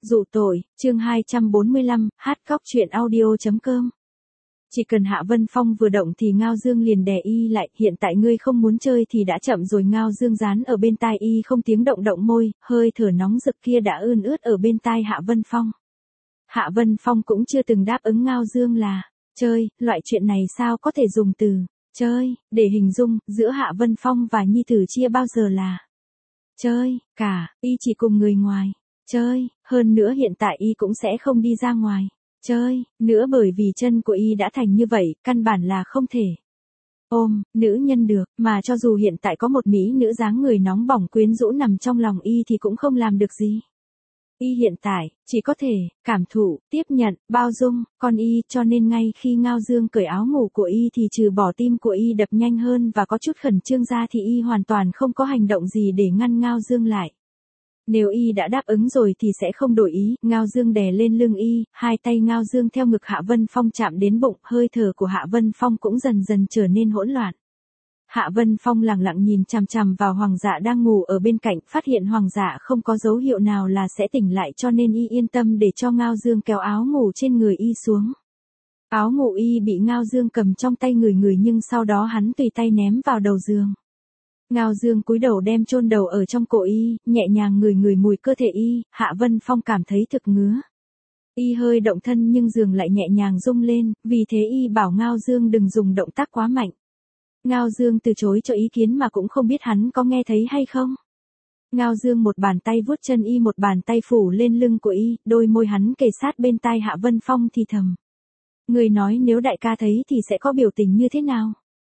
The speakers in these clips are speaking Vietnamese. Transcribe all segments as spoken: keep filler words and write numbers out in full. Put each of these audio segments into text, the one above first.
Dụ tội, chương hai trăm bốn mươi lăm, hát khóc truyện audio.com. Chỉ cần Hạ Vân Phong vừa động thì Ngao Dương liền đè y lại, hiện tại ngươi không muốn chơi thì đã chậm rồi. Ngao Dương dán ở bên tai y không tiếng động động môi, hơi thở nóng rực kia đã ươn ướt ở bên tai Hạ Vân Phong. Hạ Vân Phong cũng chưa từng đáp ứng Ngao Dương là chơi, loại chuyện này sao có thể dùng từ chơi để hình dung, giữa Hạ Vân Phong và nhi tử chia bao giờ là chơi, cả, y chỉ cùng người ngoài chơi, hơn nữa hiện tại y cũng sẽ không đi ra ngoài chơi nữa, bởi vì chân của y đã thành như vậy, căn bản là không thể ôm nữ nhân được, mà cho dù hiện tại có một mỹ nữ dáng người nóng bỏng quyến rũ nằm trong lòng y thì cũng không làm được gì. Y hiện tại chỉ có thể cảm thụ, tiếp nhận, bao dung con y, cho nên ngay khi Ngao Dương cởi áo ngủ của y thì trừ bỏ tim của y đập nhanh hơn và có chút khẩn trương ra thì y hoàn toàn không có hành động gì để ngăn Ngao Dương lại. Nếu y đã đáp ứng rồi thì sẽ không đổi ý. Ngao Dương đè lên lưng y, hai tay Ngao Dương theo ngực Hạ Vân Phong chạm đến bụng, hơi thở của Hạ Vân Phong cũng dần dần trở nên hỗn loạn. Hạ Vân Phong lặng lặng nhìn chằm chằm vào Hoàng Dạ đang ngủ ở bên cạnh, phát hiện Hoàng Dạ không có dấu hiệu nào là sẽ tỉnh lại, cho nên y yên tâm để cho Ngao Dương kéo áo ngủ trên người y xuống. Áo ngủ y bị Ngao Dương cầm trong tay người người nhưng sau đó hắn tùy tay ném vào đầu giường. Ngao Dương cúi đầu đem chôn đầu ở trong cổ y, nhẹ nhàng ngửi ngửi mùi cơ thể y. Hạ Vân Phong cảm thấy thực ngứa. Y hơi động thân nhưng giường lại nhẹ nhàng rung lên, vì thế y bảo Ngao Dương đừng dùng động tác quá mạnh. Ngao Dương từ chối cho ý kiến mà cũng không biết hắn có nghe thấy hay không. Ngao Dương một bàn tay vuốt chân y, một bàn tay phủ lên lưng của y, đôi môi hắn kề sát bên tai Hạ Vân Phong thì thầm. Người nói nếu đại ca thấy thì sẽ có biểu tình như thế nào?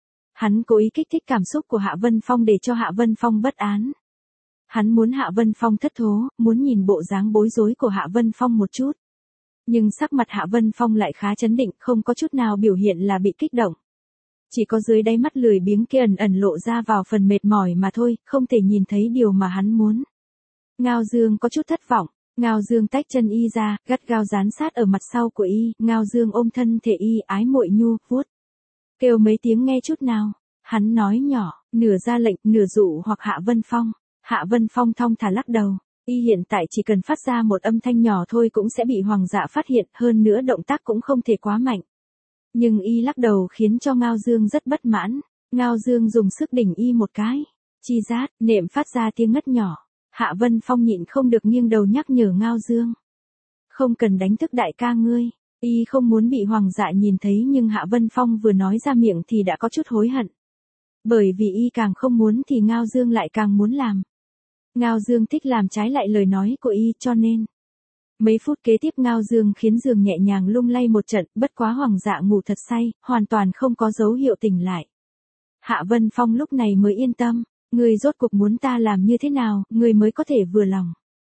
Hắn cố ý kích thích cảm xúc của Hạ Vân Phong để cho Hạ Vân Phong bất án. Hắn muốn Hạ Vân Phong thất thố, muốn nhìn bộ dáng bối rối của Hạ Vân Phong một chút. Nhưng sắc mặt Hạ Vân Phong lại khá trấn định, không có chút nào biểu hiện là bị kích động. Chỉ có dưới đáy mắt lười biếng kia ẩn ẩn lộ ra vào phần mệt mỏi mà thôi, không thể nhìn thấy điều mà hắn muốn. Ngao Dương có chút thất vọng. Ngao Dương tách chân y ra, gắt gao dán sát ở mặt sau của y. Ngao Dương ôm thân thể y, ái muội nhu, vuốt. Kêu mấy tiếng nghe chút nào. Hắn nói nhỏ, nửa ra lệnh, nửa dụ hoặc Hạ Vân Phong. Hạ Vân Phong thong thả lắc đầu. Y hiện tại chỉ cần phát ra một âm thanh nhỏ thôi cũng sẽ bị Hoàng Dạ phát hiện, hơn nữa động tác cũng không thể quá mạnh. Nhưng y lắc đầu khiến cho Ngao Dương rất bất mãn. Ngao Dương dùng sức đỉnh y một cái. Chi rát, nệm phát ra tiếng ngất nhỏ. Hạ Vân Phong nhịn không được nghiêng đầu nhắc nhở Ngao Dương. Không cần đánh thức đại ca ngươi. Y không muốn bị Hoàng Dạ nhìn thấy nhưng Hạ Vân Phong vừa nói ra miệng thì đã có chút hối hận. Bởi vì y càng không muốn thì Ngao Dương lại càng muốn làm. Ngao Dương thích làm trái lại lời nói của y, cho nên mấy phút kế tiếp Ngao Dương khiến giường nhẹ nhàng lung lay một trận, bất quá Hoàng Dạ ngủ thật say, hoàn toàn không có dấu hiệu tỉnh lại. Hạ Vân Phong lúc này mới yên tâm, ngươi rốt cuộc muốn ta làm như thế nào, ngươi mới có thể vừa lòng.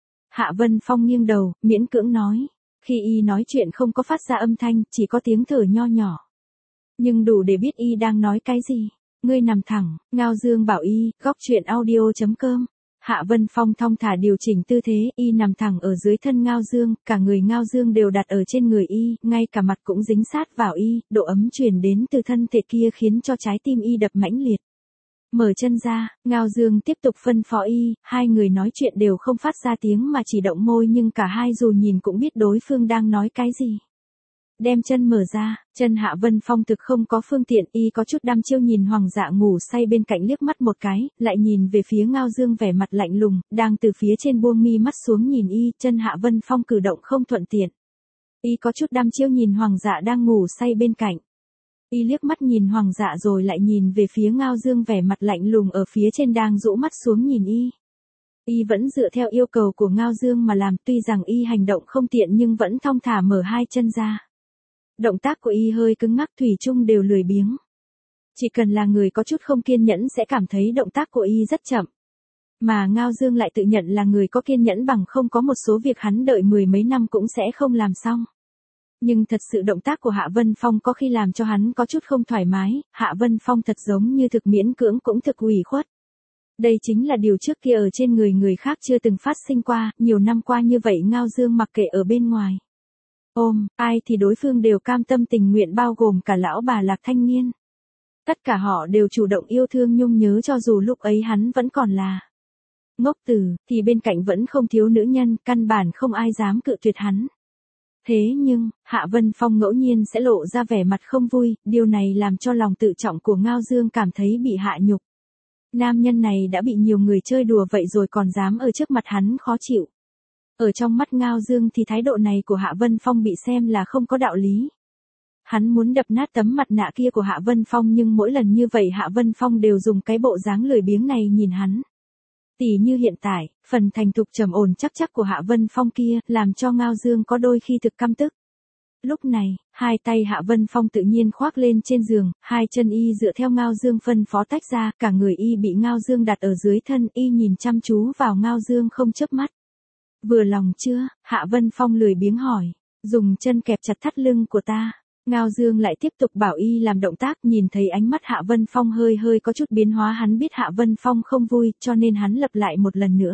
Hạ Vân Phong nghiêng đầu, miễn cưỡng nói, khi y nói chuyện không có phát ra âm thanh, chỉ có tiếng thở nho nhỏ. Nhưng đủ để biết y đang nói cái gì. Ngươi nằm thẳng, Ngao Dương bảo y, góc truyện audio.com. Hạ Vân Phong thong thả điều chỉnh tư thế, y nằm thẳng ở dưới thân Ngao Dương, cả người Ngao Dương đều đặt ở trên người y, ngay cả mặt cũng dính sát vào y, độ ấm truyền đến từ thân thể kia khiến cho trái tim y đập mãnh liệt. Mở chân ra, Ngao Dương tiếp tục phân phó y, hai người nói chuyện đều không phát ra tiếng mà chỉ động môi, nhưng cả hai dù nhìn cũng biết đối phương đang nói cái gì. Đem chân mở ra, chân Hạ Vân Phong thực không có phương tiện, y có chút đăm chiêu nhìn Hoàng Dạ ngủ say bên cạnh liếc mắt một cái, lại nhìn về phía Ngao Dương vẻ mặt lạnh lùng, đang từ phía trên buông mi mắt xuống nhìn y, chân Hạ Vân Phong cử động không thuận tiện. Y có chút đăm chiêu nhìn Hoàng Dạ đang ngủ say bên cạnh. Y liếc mắt nhìn Hoàng Dạ rồi lại nhìn về phía Ngao Dương vẻ mặt lạnh lùng ở phía trên đang rũ mắt xuống nhìn y. Y vẫn dựa theo yêu cầu của Ngao Dương mà làm, tuy rằng y hành động không tiện nhưng vẫn thong thả mở hai chân ra. Động tác của y hơi cứng ngắc, thủy chung đều lười biếng. Chỉ cần là người có chút không kiên nhẫn sẽ cảm thấy động tác của y rất chậm. Mà Ngao Dương lại tự nhận là người có kiên nhẫn, bằng không có một số việc hắn đợi mười mấy năm cũng sẽ không làm xong. Nhưng thật sự động tác của Hạ Vân Phong có khi làm cho hắn có chút không thoải mái, Hạ Vân Phong thật giống như thực miễn cưỡng cũng thực ủy khuất. Đây chính là điều trước kia ở trên người người khác chưa từng phát sinh qua, nhiều năm qua như vậy Ngao Dương mặc kệ ở bên ngoài ôm ai thì đối phương đều cam tâm tình nguyện, bao gồm cả lão bà Lạc Thanh Niên. Tất cả họ đều chủ động yêu thương nhung nhớ cho dù lúc ấy hắn vẫn còn là Ngốc tử, thì bên cạnh vẫn không thiếu nữ nhân, căn bản không ai dám cự tuyệt hắn. Thế nhưng, Hạ Vân Phong ngẫu nhiên sẽ lộ ra vẻ mặt không vui, điều này làm cho lòng tự trọng của Ngao Dương cảm thấy bị hạ nhục. Nam nhân này đã bị nhiều người chơi đùa vậy rồi còn dám ở trước mặt hắn khó chịu. Ở trong mắt Ngao Dương thì thái độ này của Hạ Vân Phong bị xem là không có đạo lý. Hắn muốn đập nát tấm mặt nạ kia của Hạ Vân Phong nhưng mỗi lần như vậy Hạ Vân Phong đều dùng cái bộ dáng lười biếng này nhìn hắn. Tỉ như hiện tại, phần thành thục trầm ổn chắc chắc của Hạ Vân Phong kia làm cho Ngao Dương có đôi khi thực căm tức. Lúc này, hai tay Hạ Vân Phong tự nhiên khoác lên trên giường, hai chân y dựa theo Ngao Dương phân phó tách ra, cả người y bị Ngao Dương đặt ở dưới thân, y nhìn chăm chú vào Ngao Dương không chớp mắt. Vừa lòng chưa? Hạ Vân Phong lười biếng hỏi, dùng chân kẹp chặt thắt lưng của ta. Ngao Dương lại tiếp tục bảo y làm động tác, nhìn thấy ánh mắt Hạ Vân Phong hơi hơi có chút biến hóa, hắn biết Hạ Vân Phong không vui, cho nên hắn lặp lại một lần nữa.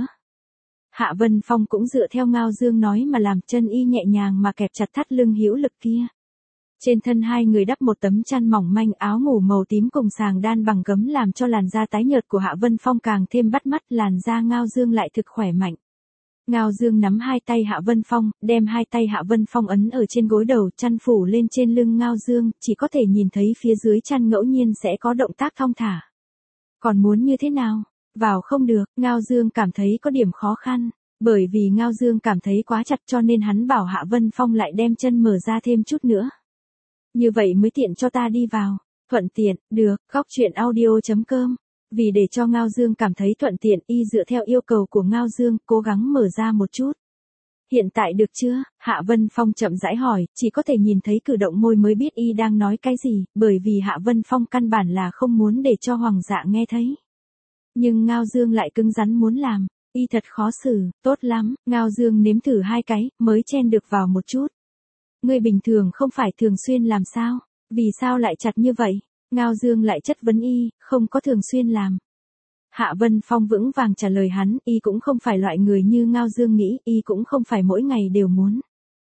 Hạ Vân Phong cũng dựa theo Ngao Dương nói mà làm, chân y nhẹ nhàng mà kẹp chặt thắt lưng hữu lực kia. Trên thân hai người đắp một tấm chăn mỏng manh, áo ngủ màu tím cùng sàng đan bằng gấm làm cho làn da tái nhợt của Hạ Vân Phong càng thêm bắt mắt, làn da Ngao Dương lại thực khỏe mạnh. Ngao Dương nắm hai tay Hạ Vân Phong, đem hai tay Hạ Vân Phong ấn ở trên gối đầu, chăn phủ lên trên lưng Ngao Dương, chỉ có thể nhìn thấy phía dưới chăn ngẫu nhiên sẽ có động tác thong thả. Còn muốn như thế nào? Vào không được, Ngao Dương cảm thấy có điểm khó khăn, bởi vì Ngao Dương cảm thấy quá chặt cho nên hắn bảo Hạ Vân Phong lại đem chân mở ra thêm chút nữa. Như vậy mới tiện cho ta đi vào. Thuận tiện, được, góc truyện audio chấm com. Vì để cho Ngao Dương cảm thấy thuận tiện, y dựa theo yêu cầu của Ngao Dương, cố gắng mở ra một chút. Hiện tại được chưa? Hạ Vân Phong chậm rãi hỏi, chỉ có thể nhìn thấy cử động môi mới biết y đang nói cái gì, bởi vì Hạ Vân Phong căn bản là không muốn để cho Hoàng dạ nghe thấy. Nhưng Ngao Dương lại cứng rắn muốn làm, y thật khó xử, tốt lắm, Ngao Dương nếm thử hai cái, mới chen được vào một chút. Ngươi bình thường không phải thường xuyên làm sao? Vì sao lại chặt như vậy? Ngao Dương lại chất vấn y, không có thường xuyên làm. Hạ Vân Phong vững vàng trả lời hắn, y cũng không phải loại người như Ngao Dương nghĩ, y cũng không phải mỗi ngày đều muốn.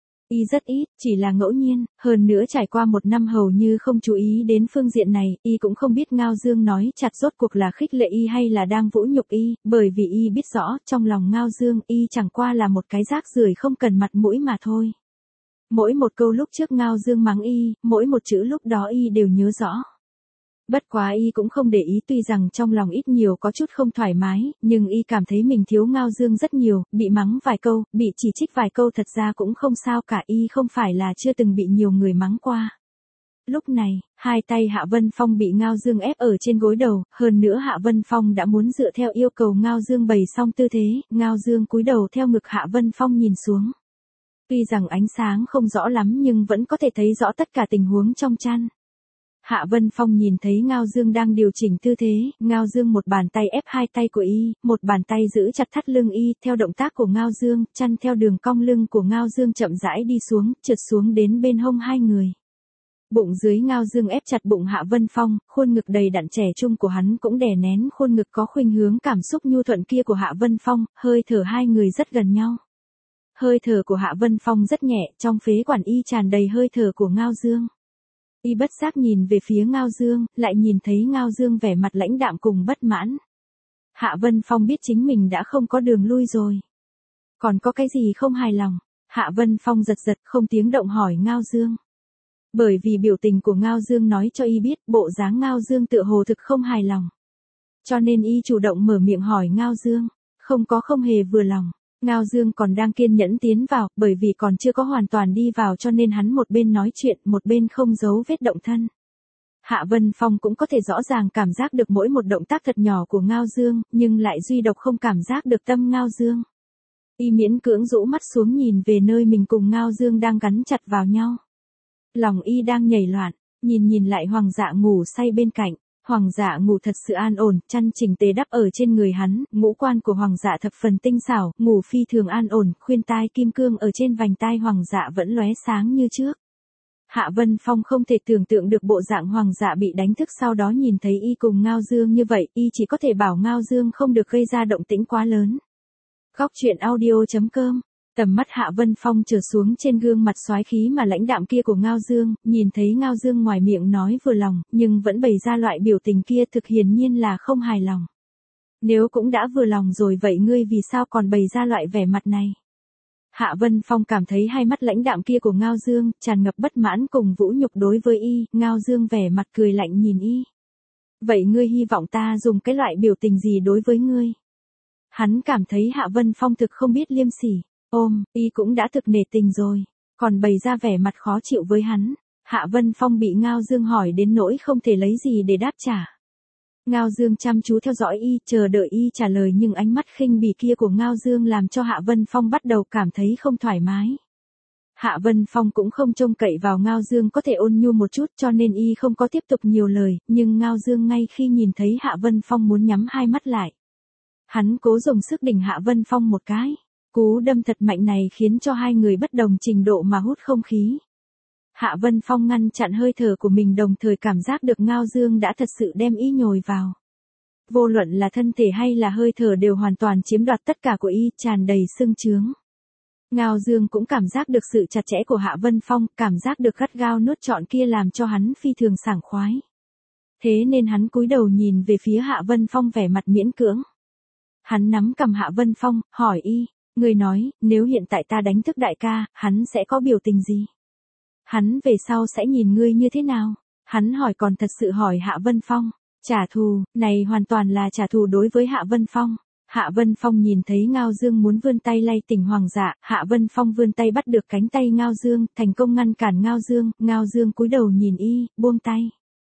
Y rất ít, chỉ là ngẫu nhiên, hơn nữa trải qua một năm hầu như không chú ý đến phương diện này, y cũng không biết Ngao Dương nói chặt rốt cuộc là khích lệ y hay là đang vũ nhục y, bởi vì y biết rõ, trong lòng Ngao Dương, y chẳng qua là một cái rác rưởi không cần mặt mũi mà thôi. Mỗi một câu lúc trước Ngao Dương mắng y, mỗi một chữ lúc đó y đều nhớ rõ. Bất quá y cũng không để ý, tuy rằng trong lòng ít nhiều có chút không thoải mái, nhưng y cảm thấy mình thiếu Ngao Dương rất nhiều, bị mắng vài câu, bị chỉ trích vài câu thật ra cũng không sao cả, y không phải là chưa từng bị nhiều người mắng qua. Lúc này, hai tay Hạ Vân Phong bị Ngao Dương ép ở trên gối đầu, hơn nữa Hạ Vân Phong đã muốn dựa theo yêu cầu Ngao Dương bày xong tư thế, Ngao Dương cúi đầu theo ngực Hạ Vân Phong nhìn xuống. Tuy rằng ánh sáng không rõ lắm nhưng vẫn có thể thấy rõ tất cả tình huống trong chăn. Hạ Vân Phong nhìn thấy Ngao Dương đang điều chỉnh tư thế, Ngao Dương một bàn tay ép hai tay của y, một bàn tay giữ chặt thắt lưng y, theo động tác của Ngao Dương, chăn theo đường cong lưng của Ngao Dương chậm rãi đi xuống, trượt xuống đến bên hông hai người. Bụng dưới Ngao Dương ép chặt bụng Hạ Vân Phong, khuôn ngực đầy đặn trẻ trung của hắn cũng đè nén khuôn ngực có khuynh hướng cảm xúc nhu thuận kia của Hạ Vân Phong, hơi thở hai người rất gần nhau. Hơi thở của Hạ Vân Phong rất nhẹ, trong phế quản y tràn đầy hơi thở của Ngao Dương. Y bất giác nhìn về phía Ngao Dương, lại nhìn thấy Ngao Dương vẻ mặt lãnh đạm cùng bất mãn. Hạ Vân Phong biết chính mình đã không có đường lui rồi. Còn có cái gì không hài lòng? Hạ Vân Phong giật giật không tiếng động hỏi Ngao Dương. Bởi vì biểu tình của Ngao Dương nói cho y biết bộ dáng Ngao Dương tựa hồ thực không hài lòng. Cho nên y chủ động mở miệng hỏi Ngao Dương, không có không hề vừa lòng. Ngao Dương còn đang kiên nhẫn tiến vào, bởi vì còn chưa có hoàn toàn đi vào cho nên hắn một bên nói chuyện, một bên không giấu vết động thân. Hạ Vân Phong cũng có thể rõ ràng cảm giác được mỗi một động tác thật nhỏ của Ngao Dương, nhưng lại duy độc không cảm giác được tâm Ngao Dương. Y miễn cưỡng rũ mắt xuống nhìn về nơi mình cùng Ngao Dương đang gắn chặt vào nhau. Lòng y đang nhảy loạn, nhìn nhìn lại Hoàng dạ ngủ say bên cạnh. Hoàng dạ ngủ thật sự an ổn, chăn chỉnh tề đắp ở trên người hắn, ngũ quan của Hoàng dạ thập phần tinh xảo, ngủ phi thường an ổn, khuyên tai kim cương ở trên vành tai Hoàng dạ vẫn lóe sáng như trước. Hạ Vân Phong không thể tưởng tượng được bộ dạng Hoàng dạ bị đánh thức, sau đó nhìn thấy y cùng Ngao Dương như vậy, y chỉ có thể bảo Ngao Dương không được gây ra động tĩnh quá lớn. Góc truyện audio chấm com. Tầm mắt Hạ Vân Phong trở xuống trên gương mặt soái khí mà lãnh đạm kia của Ngao Dương, nhìn thấy Ngao Dương ngoài miệng nói vừa lòng, nhưng vẫn bày ra loại biểu tình kia thực hiển nhiên là không hài lòng. Nếu cũng đã vừa lòng rồi vậy ngươi vì sao còn bày ra loại vẻ mặt này? Hạ Vân Phong cảm thấy hai mắt lãnh đạm kia của Ngao Dương, tràn ngập bất mãn cùng vũ nhục đối với y, Ngao Dương vẻ mặt cười lạnh nhìn y. Vậy ngươi hy vọng ta dùng cái loại biểu tình gì đối với ngươi? Hắn cảm thấy Hạ Vân Phong thực không biết liêm sỉ, ôm, y cũng đã thực nể tình rồi, còn bày ra vẻ mặt khó chịu với hắn. Hạ Vân Phong bị Ngao Dương hỏi đến nỗi không thể lấy gì để đáp trả. Ngao Dương chăm chú theo dõi y, chờ đợi y trả lời nhưng ánh mắt khinh bỉ kia của Ngao Dương làm cho Hạ Vân Phong bắt đầu cảm thấy không thoải mái. Hạ Vân Phong cũng không trông cậy vào Ngao Dương có thể ôn nhu một chút cho nên y không có tiếp tục nhiều lời, nhưng Ngao Dương ngay khi nhìn thấy Hạ Vân Phong muốn nhắm hai mắt lại. Hắn cố dùng sức đỉnh Hạ Vân Phong một cái, cú đâm thật mạnh này khiến cho hai người bất đồng trình độ mà hút không khí. Hạ Vân Phong ngăn chặn hơi thở của mình đồng thời cảm giác được Ngao Dương đã thật sự đem y nhồi vào. Vô luận là thân thể hay là hơi thở đều hoàn toàn chiếm đoạt tất cả của y, tràn đầy sưng trướng. Ngao Dương cũng cảm giác được sự chặt chẽ của Hạ Vân Phong, cảm giác được gắt gao nuốt trọn kia làm cho hắn phi thường sảng khoái. Thế nên hắn cúi đầu nhìn về phía Hạ Vân Phong vẻ mặt miễn cưỡng. Hắn nắm cầm Hạ Vân Phong, hỏi y, người nói, nếu hiện tại ta đánh thức đại ca, hắn sẽ có biểu tình gì? Hắn về sau sẽ nhìn ngươi như thế nào? Hắn hỏi còn thật sự hỏi Hạ Vân Phong. Trả thù, này hoàn toàn là trả thù đối với Hạ Vân Phong. Hạ Vân Phong nhìn thấy Ngao Dương muốn vươn tay lay tỉnh Hoàng Dạ, Hạ Vân Phong vươn tay bắt được cánh tay Ngao Dương, thành công ngăn cản Ngao Dương, Ngao Dương cúi đầu nhìn y, buông tay.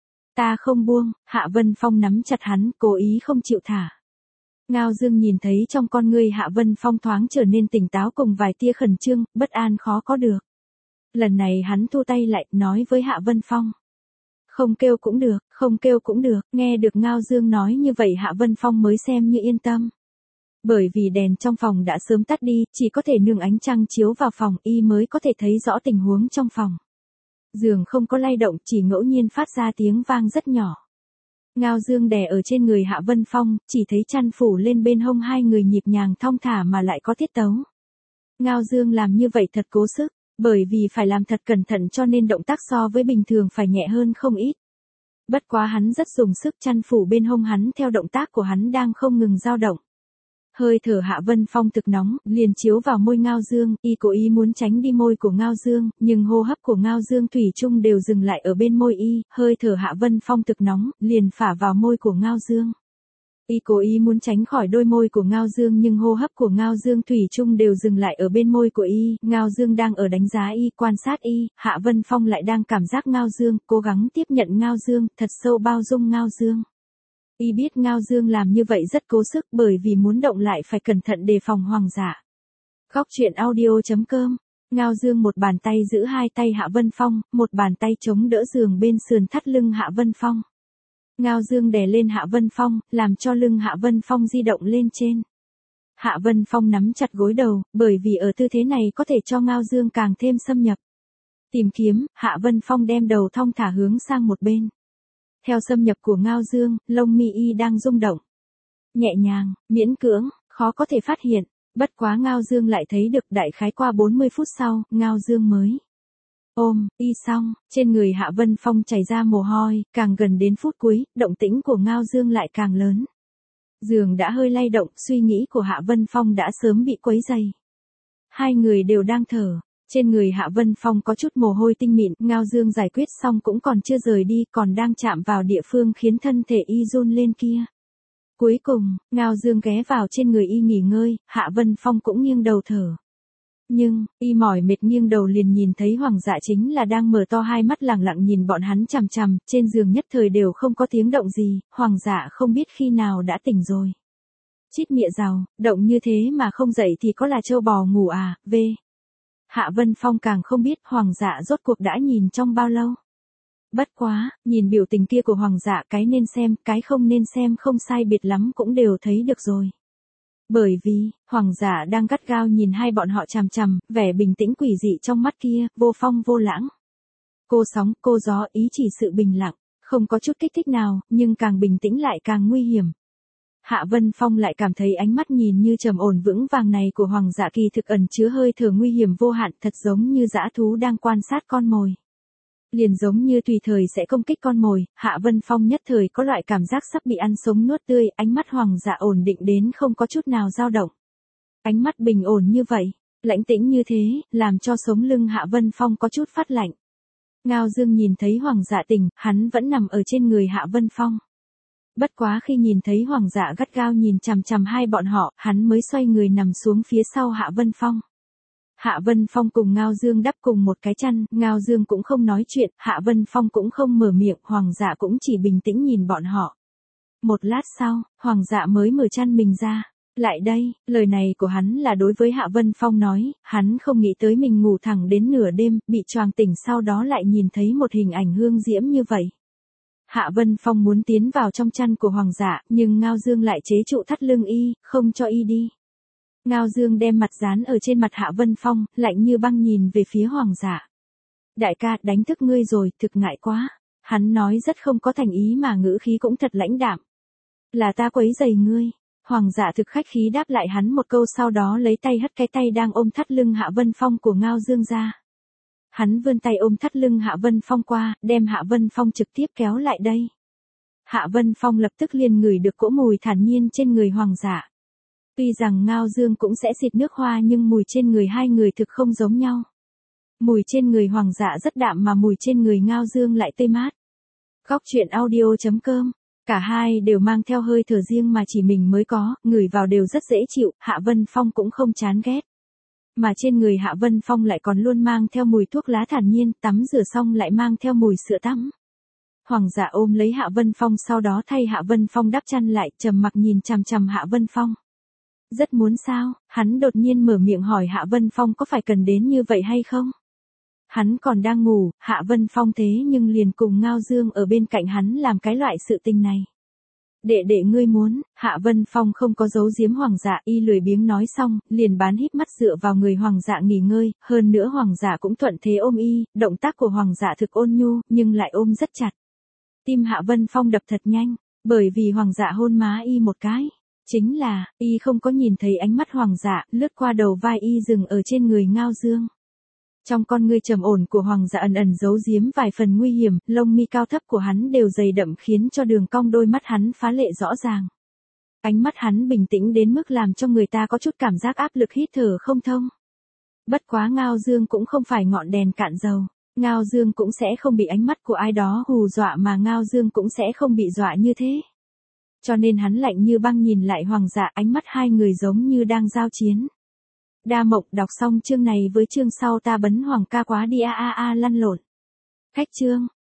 Ta không buông, Hạ Vân Phong nắm chặt hắn, cố ý không chịu thả. Ngao Dương nhìn thấy trong con ngươi Hạ Vân Phong thoáng trở nên tỉnh táo cùng vài tia khẩn trương, bất an khó có được. Lần này hắn thu tay lại, nói với Hạ Vân Phong. Không kêu cũng được, không kêu cũng được, nghe được Ngao Dương nói như vậy Hạ Vân Phong mới xem như yên tâm. Bởi vì đèn trong phòng đã sớm tắt đi, chỉ có thể nương ánh trăng chiếu vào phòng, y mới có thể thấy rõ tình huống trong phòng. Giường không có lay động, chỉ ngẫu nhiên phát ra tiếng vang rất nhỏ. Ngao Dương đè ở trên người Hạ Vân Phong, chỉ thấy chăn phủ lên bên hông hai người nhịp nhàng thong thả mà lại có tiết tấu. Ngao Dương làm như vậy thật cố sức, bởi vì phải làm thật cẩn thận cho nên động tác so với bình thường phải nhẹ hơn không ít. Bất quá hắn rất dùng sức, chăn phủ bên hông hắn theo động tác của hắn đang không ngừng dao động. Hơi thở Hạ Vân Phong thực nóng, liền chiếu vào môi Ngao Dương, y cố ý muốn tránh đi môi của Ngao Dương, nhưng hô hấp của Ngao Dương thủy chung đều dừng lại ở bên môi y, hơi thở Hạ Vân Phong thực nóng, liền phả vào môi của Ngao Dương. Y cố ý muốn tránh khỏi đôi môi của Ngao Dương nhưng hô hấp của Ngao Dương thủy chung đều dừng lại ở bên môi của y, Ngao Dương đang ở đánh giá y, quan sát y, Hạ Vân Phong lại đang cảm giác Ngao Dương, cố gắng tiếp nhận Ngao Dương, thật sâu bao dung Ngao Dương. Y biết Ngao Dương làm như vậy rất cố sức bởi vì muốn động lại phải cẩn thận đề phòng Hoàng Dạ. Góc truyện audio chấm com. Ngao Dương một bàn tay giữ hai tay Hạ Vân Phong, một bàn tay chống đỡ giường bên sườn thắt lưng Hạ Vân Phong. Ngao Dương đè lên Hạ Vân Phong, làm cho lưng Hạ Vân Phong di động lên trên. Hạ Vân Phong nắm chặt gối đầu, bởi vì ở tư thế này có thể cho Ngao Dương càng thêm xâm nhập. Tìm kiếm, Hạ Vân Phong đem đầu thong thả hướng sang một bên. Theo xâm nhập của Ngao Dương, lông mi y đang rung động. Nhẹ nhàng, miễn cưỡng, khó có thể phát hiện, bất quá Ngao Dương lại thấy được đại khái qua bốn mươi phút sau, Ngao Dương mới ôm, y xong, trên người Hạ Vân Phong chảy ra mồ hôi, càng gần đến phút cuối, động tĩnh của Ngao Dương lại càng lớn. Giường đã hơi lay động, suy nghĩ của Hạ Vân Phong đã sớm bị quấy dày. Hai người đều đang thở. Trên người Hạ Vân Phong có chút mồ hôi tinh mịn, Ngao Dương giải quyết xong cũng còn chưa rời đi, còn đang chạm vào địa phương khiến thân thể y run lên kia. Cuối cùng, Ngao Dương ghé vào trên người y nghỉ ngơi, Hạ Vân Phong cũng nghiêng đầu thở. Nhưng, y mỏi mệt nghiêng đầu liền nhìn thấy Hoàng Dạ chính là đang mở to hai mắt lẳng lặng nhìn bọn hắn chằm chằm, trên giường nhất thời đều không có tiếng động gì, Hoàng Dạ không biết khi nào đã tỉnh rồi. Chít mịa rào, động như thế mà không dậy thì có là trâu bò ngủ à, v. Hạ Vân Phong càng không biết Hoàng Dạ rốt cuộc đã nhìn trong bao lâu. Bất quá, nhìn biểu tình kia của Hoàng Dạ, cái nên xem, cái không nên xem không sai biệt lắm cũng đều thấy được rồi. Bởi vì, Hoàng Dạ đang gắt gao nhìn hai bọn họ chằm chằm, vẻ bình tĩnh quỷ dị trong mắt kia, vô phong vô lãng. Cô sóng, cô gió, ý chỉ sự bình lặng, không có chút kích thích nào, nhưng càng bình tĩnh lại càng nguy hiểm. Hạ Vân Phong lại cảm thấy ánh mắt nhìn như trầm ổn vững vàng này của Hoàng Dạ kỳ thực ẩn chứa hơi thở nguy hiểm vô hạn, thật giống như dã thú đang quan sát con mồi. Liền giống như tùy thời sẽ công kích con mồi, Hạ Vân Phong nhất thời có loại cảm giác sắp bị ăn sống nuốt tươi, ánh mắt Hoàng dạ ổn định đến không có chút nào dao động. Ánh mắt bình ổn như vậy, lãnh tĩnh như thế, làm cho sống lưng Hạ Vân Phong có chút phát lạnh. Ngao Dương nhìn thấy Hoàng dạ tỉnh, hắn vẫn nằm ở trên người Hạ Vân Phong. Bất quá khi nhìn thấy Hoàng dạ gắt gao nhìn chằm chằm hai bọn họ, hắn mới xoay người nằm xuống phía sau Hạ Vân Phong. Hạ Vân Phong cùng Ngao Dương đắp cùng một cái chăn, Ngao Dương cũng không nói chuyện, Hạ Vân Phong cũng không mở miệng, Hoàng dạ cũng chỉ bình tĩnh nhìn bọn họ. Một lát sau, Hoàng dạ mới mở chăn mình ra. Lại đây, lời này của hắn là đối với Hạ Vân Phong nói, hắn không nghĩ tới mình ngủ thẳng đến nửa đêm, bị choàng tỉnh sau đó lại nhìn thấy một hình ảnh hương diễm như vậy. Hạ Vân Phong muốn tiến vào trong chăn của Hoàng dạ, nhưng Ngao Dương lại chế trụ thắt lưng y, không cho y đi. Ngao Dương đem mặt dán ở trên mặt Hạ Vân Phong, lạnh như băng nhìn về phía Hoàng dạ. Đại ca, đánh thức ngươi rồi, thực ngại quá. Hắn nói rất không có thành ý mà ngữ khí cũng thật lãnh đạm. Là ta quấy rầy ngươi. Hoàng dạ thực khách khí đáp lại hắn một câu, sau đó lấy tay hất cái tay đang ôm thắt lưng Hạ Vân Phong của Ngao Dương ra. Hắn vươn tay ôm thắt lưng Hạ Vân Phong qua, đem Hạ Vân Phong trực tiếp kéo lại đây. Hạ Vân Phong lập tức liền ngửi được cỗ mùi thản nhiên trên người Hoàng dạ. Tuy rằng Ngao Dương cũng sẽ xịt nước hoa nhưng mùi trên người hai người thực không giống nhau. Mùi trên người Hoàng dạ rất đạm mà mùi trên người Ngao Dương lại tươi mát. Góc truyện audio chấm com. Cả hai đều mang theo hơi thở riêng mà chỉ mình mới có, ngửi vào đều rất dễ chịu, Hạ Vân Phong cũng không chán ghét. Mà trên người Hạ Vân Phong lại còn luôn mang theo mùi thuốc lá thản nhiên, tắm rửa xong lại mang theo mùi sữa tắm. Hoàng dạ ôm lấy Hạ Vân Phong sau đó thay Hạ Vân Phong đắp chăn lại, trầm mặc nhìn chằm chằm Hạ Vân Phong. Rất muốn sao, hắn đột nhiên mở miệng hỏi Hạ Vân Phong có phải cần đến như vậy hay không? Hắn còn đang ngủ, Hạ Vân Phong thế nhưng liền cùng Ngao Dương ở bên cạnh hắn làm cái loại sự tình này. Đệ đệ ngươi muốn, Hạ Vân Phong không có giấu giếm Hoàng dạ, y lười biếng nói xong, liền bán híp mắt dựa vào người Hoàng dạ nghỉ ngơi, hơn nữa Hoàng dạ cũng thuận thế ôm y, động tác của Hoàng dạ thực ôn nhu, nhưng lại ôm rất chặt. Tim Hạ Vân Phong đập thật nhanh, bởi vì Hoàng dạ hôn má y một cái. Chính là, y không có nhìn thấy ánh mắt Hoàng dạ, lướt qua đầu vai y dừng ở trên người Ngao Dương. Trong con ngươi trầm ổn của Hoàng dạ ẩn ẩn giấu giếm vài phần nguy hiểm, lông mi cao thấp của hắn đều dày đậm khiến cho đường cong đôi mắt hắn phá lệ rõ ràng. Ánh mắt hắn bình tĩnh đến mức làm cho người ta có chút cảm giác áp lực hít thở không thông. Bất quá Ngao Dương cũng không phải ngọn đèn cạn dầu. Ngao Dương cũng sẽ không bị ánh mắt của ai đó hù dọa mà Ngao Dương cũng sẽ không bị dọa như thế. Cho nên hắn lạnh như băng nhìn lại Hoàng dạ, ánh mắt hai người giống như đang giao chiến. Đa Mộng đọc xong chương này với chương sau ta bấn hoàng ca quá đi a a a lăn lộn. Cách chương.